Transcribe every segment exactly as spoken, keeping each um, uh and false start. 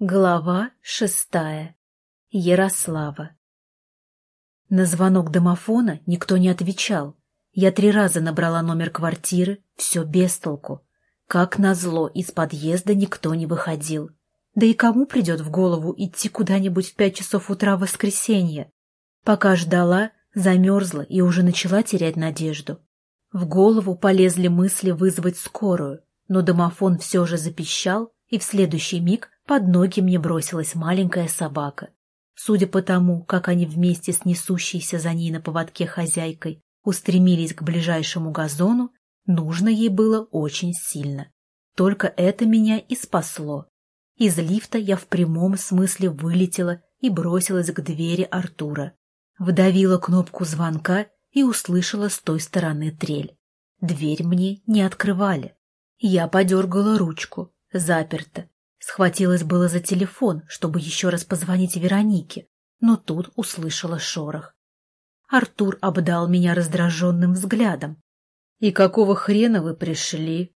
Глава шестая. Ярослава. На звонок домофона никто не отвечал. Я три раза набрала номер квартиры, все без толку. Как назло, из подъезда никто не выходил. Да и кому придет в голову идти куда-нибудь в пять часов утра в воскресенье? Пока ждала, замерзла и уже начала терять надежду. В голову полезли мысли вызвать скорую, но домофон все же запищал, и в следующий миг под ноги мне бросилась маленькая собака. Судя по тому, как они вместе с несущейся за ней на поводке хозяйкой устремились к ближайшему газону, нужно ей было очень сильно. Только это меня и спасло. Из лифта я в прямом смысле вылетела и бросилась к двери Артура. Вдавила кнопку звонка и услышала с той стороны трель. Дверь мне не открывали. Я подергала ручку. Заперто. Схватилась было за телефон, чтобы еще раз позвонить Веронике, но тут услышала шорох. Артур обдал меня раздраженным взглядом. «И какого хрена вы пришли?»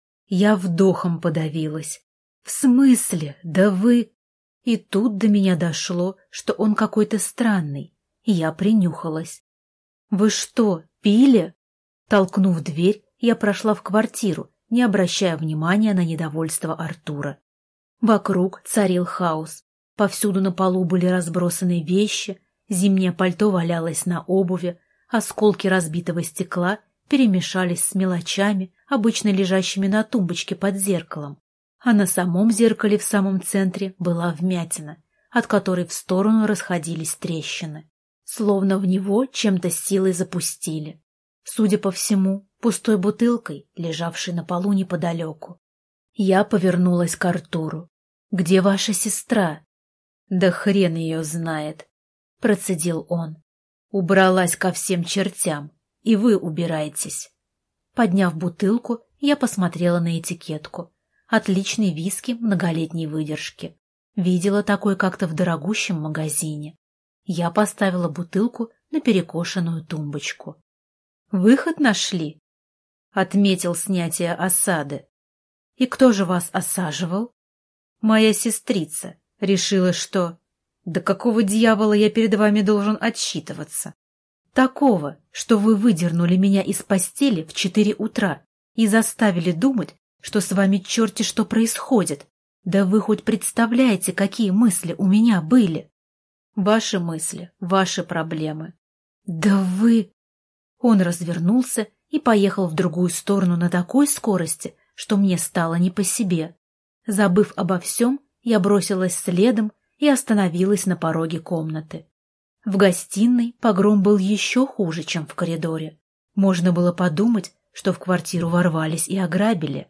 Я вдохом подавилась. «В смысле? Да вы...» И тут до меня дошло, что он какой-то странный. Я принюхалась. «Вы что, пили?» Толкнув дверь, я прошла в квартиру, не обращая внимания на недовольство Артура. Вокруг царил хаос. Повсюду на полу были разбросаны вещи, зимнее пальто валялось на обуви, осколки разбитого стекла перемешались с мелочами, обычно лежащими на тумбочке под зеркалом. А на самом зеркале в самом центре была вмятина, от которой в сторону расходились трещины. Словно в него чем-то силой запустили. Судя по всему, пустой бутылкой, лежавшей на полу неподалеку. Я повернулась к Артуру. «Где ваша сестра?» «Да хрен ее знает», — процедил он. «Убралась ко всем чертям, и вы убирайтесь». Подняв бутылку, я посмотрела на этикетку. Отличный виски многолетней выдержки. Видела такой как-то в дорогущем магазине. Я поставила бутылку на перекошенную тумбочку. «Выход нашли?» — отметил снятие осады. «И кто же вас осаживал?» «Моя сестрица. Решила, что...» «Да какого дьявола я перед вами должен отсчитываться?» «Такого, что вы выдернули меня из постели в четыре утра и заставили думать, что с вами черти что происходит. Да вы хоть представляете, какие мысли у меня были?» «Ваши мысли, ваши проблемы». «Да вы...» Он развернулся и поехал в другую сторону на такой скорости, что мне стало не по себе. Забыв обо всем, я бросилась следом и остановилась на пороге комнаты. В гостиной погром был еще хуже, чем в коридоре. Можно было подумать, что в квартиру ворвались и ограбили.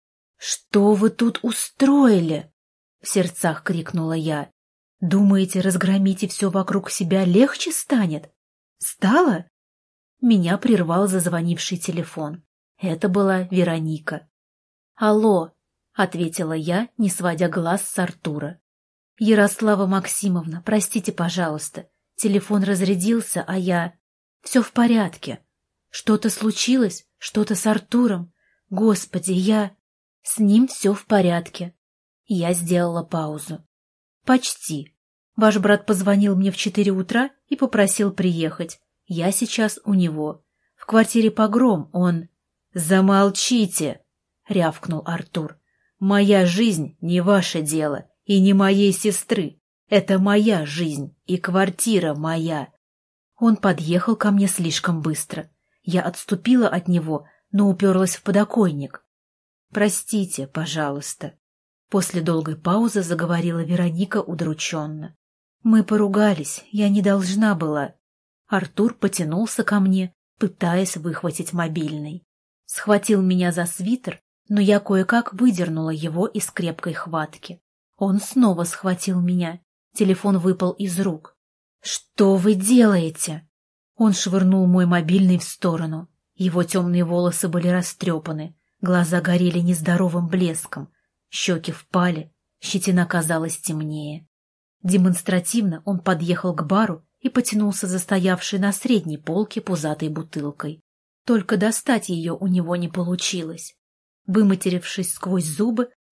«Что вы тут устроили?» — в сердцах крикнула я. «Думаете, разгромить и все вокруг себя легче станет? Стало?» Меня прервал зазвонивший телефон. Это была Вероника. «Алло», — ответила я, не сводя глаз с Артура. «Ярослава Максимовна, простите, пожалуйста. Телефон разрядился, а я... Все в порядке. Что-то случилось? Что-то с Артуром? Господи, я... С ним все в порядке». Я сделала паузу. «Почти. Ваш брат позвонил мне в четыре утра и попросил приехать. Я сейчас у него. В квартире погром, он...» «Замолчите!» — рявкнул Артур. «Моя жизнь не ваше дело и не моей сестры. Это моя жизнь и квартира моя». Он подъехал ко мне слишком быстро. Я отступила от него, но уперлась в подоконник. «Простите, пожалуйста». После долгой паузы заговорила Вероника удрученно. «Мы поругались, я не должна была...» Артур потянулся ко мне, пытаясь выхватить мобильный. Схватил меня за свитер, но я кое-как выдернула его из крепкой хватки. Он снова схватил меня. Телефон выпал из рук. «Что вы делаете?» Он швырнул мой мобильный в сторону. Его темные волосы были растрепаны, глаза горели нездоровым блеском, щеки впали, щетина казалась темнее. Демонстративно он подъехал к бару и потянулся за стоявшей на средней полке пузатой бутылкой. Только достать ее у него не получилось. Выматерившись сквозь зубы,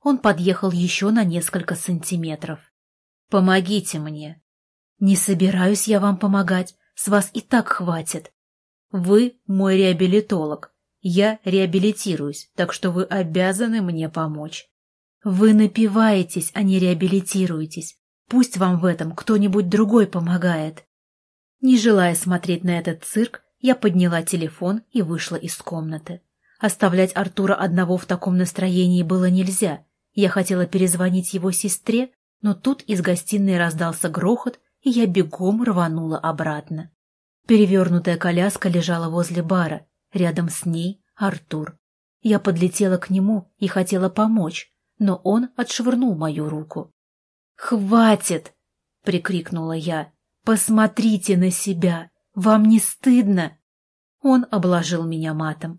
Он подъехал еще на несколько сантиметров. «Помогите мне». «Не собираюсь я вам помогать, с вас и так хватит. Вы мой реабилитолог, я реабилитируюсь, так что вы обязаны мне помочь». «Вы напиваетесь, а не реабилитируетесь. Пусть вам в этом кто-нибудь другой помогает». Не желая смотреть на этот цирк, я подняла телефон и вышла из комнаты. Оставлять Артура одного в таком настроении было нельзя. Я хотела перезвонить его сестре, но тут из гостиной раздался грохот, и я бегом рванула обратно. Перевернутая коляска лежала возле бара, рядом с ней Артур. Я подлетела к нему и хотела помочь, но он отшвырнул мою руку. «Хватит!» — прикрикнула я. «Посмотрите на себя! Вам не стыдно?» Он обложил меня матом.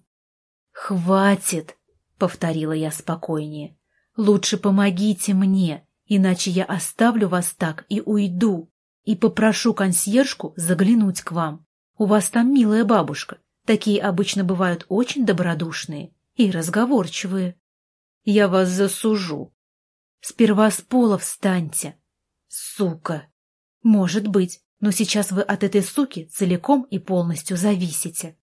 «Хватит!» — повторила я спокойнее. «Лучше помогите мне, иначе я оставлю вас так и уйду, и попрошу консьержку заглянуть к вам. У вас там милая бабушка, такие обычно бывают очень добродушные и разговорчивые. Я вас засужу. Сперва с пола встаньте. Сука! Может быть, но сейчас вы от этой суки целиком и полностью зависите».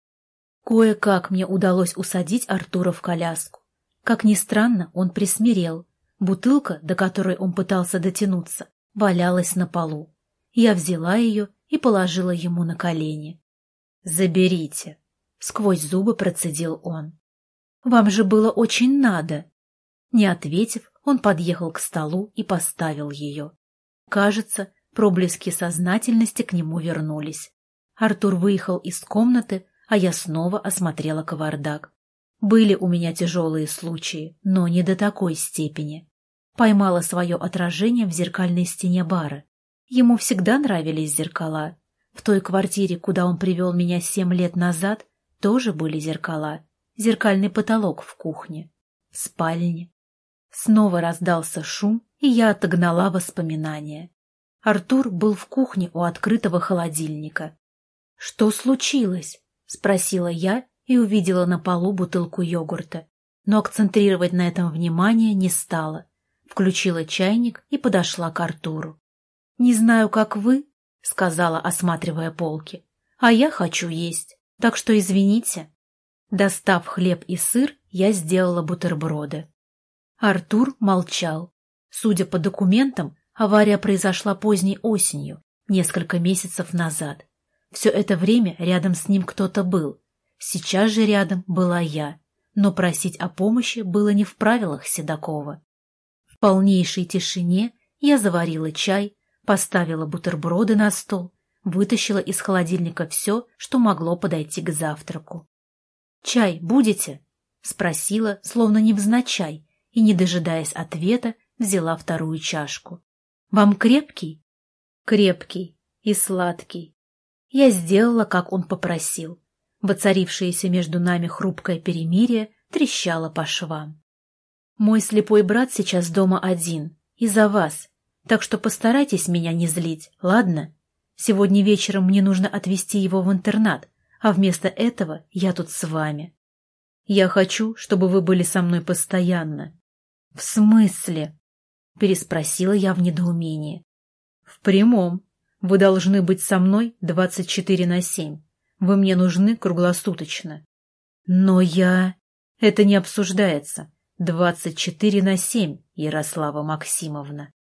Кое-как мне удалось усадить Артура в коляску. Как ни странно, он присмирел. Бутылка, до которой он пытался дотянуться, валялась на полу. Я взяла ее и положила ему на колени. «Заберите», — сквозь зубы процедил он. «Вам же было очень надо». Не ответив, он подъехал к столу и поставил ее. Кажется, проблески сознательности к нему вернулись. Артур выехал из комнаты, а я снова осмотрела кавардак. Были у меня тяжелые случаи, но не до такой степени. Поймала свое отражение в зеркальной стене бара. Ему всегда нравились зеркала. В той квартире, куда он привел меня семь лет назад, тоже были зеркала. Зеркальный потолок в кухне, в спальне. Снова раздался шум, и я отогнала воспоминания. Артур был в кухне у открытого холодильника. «Что случилось?» — спросила я и увидела на полу бутылку йогурта. Но акцентрировать на этом внимание не стала. Включила чайник и подошла к Артуру. «Не знаю, как вы», — сказала, осматривая полки, — «а я хочу есть, так что извините». Достав хлеб и сыр, я сделала бутерброды. Артур молчал. Судя по документам, авария произошла поздней осенью, несколько месяцев назад. Все это время рядом с ним кто-то был. Сейчас же рядом была я, но просить о помощи было не в правилах Седокова. В полнейшей тишине я заварила чай, поставила бутерброды на стол, вытащила из холодильника все, что могло подойти к завтраку. «Чай будете?» — спросила, словно невзначай, и, не дожидаясь ответа, взяла вторую чашку. «Вам крепкий?» «Крепкий и сладкий». Я сделала, как он попросил. Воцарившееся между нами хрупкое перемирие трещало по швам. «Мой слепой брат сейчас дома один, из-за вас, так что постарайтесь меня не злить, ладно? Сегодня вечером мне нужно отвезти его в интернат, а вместо этого я тут с вами. Я хочу, чтобы вы были со мной постоянно». «В смысле?» — переспросила я в недоумении. «В прямом. Вы должны быть со мной двадцать четыре на семь. Вы мне нужны круглосуточно». «Но я...» «Это не обсуждается. Двадцать четыре на семь, Ярослава Максимовна».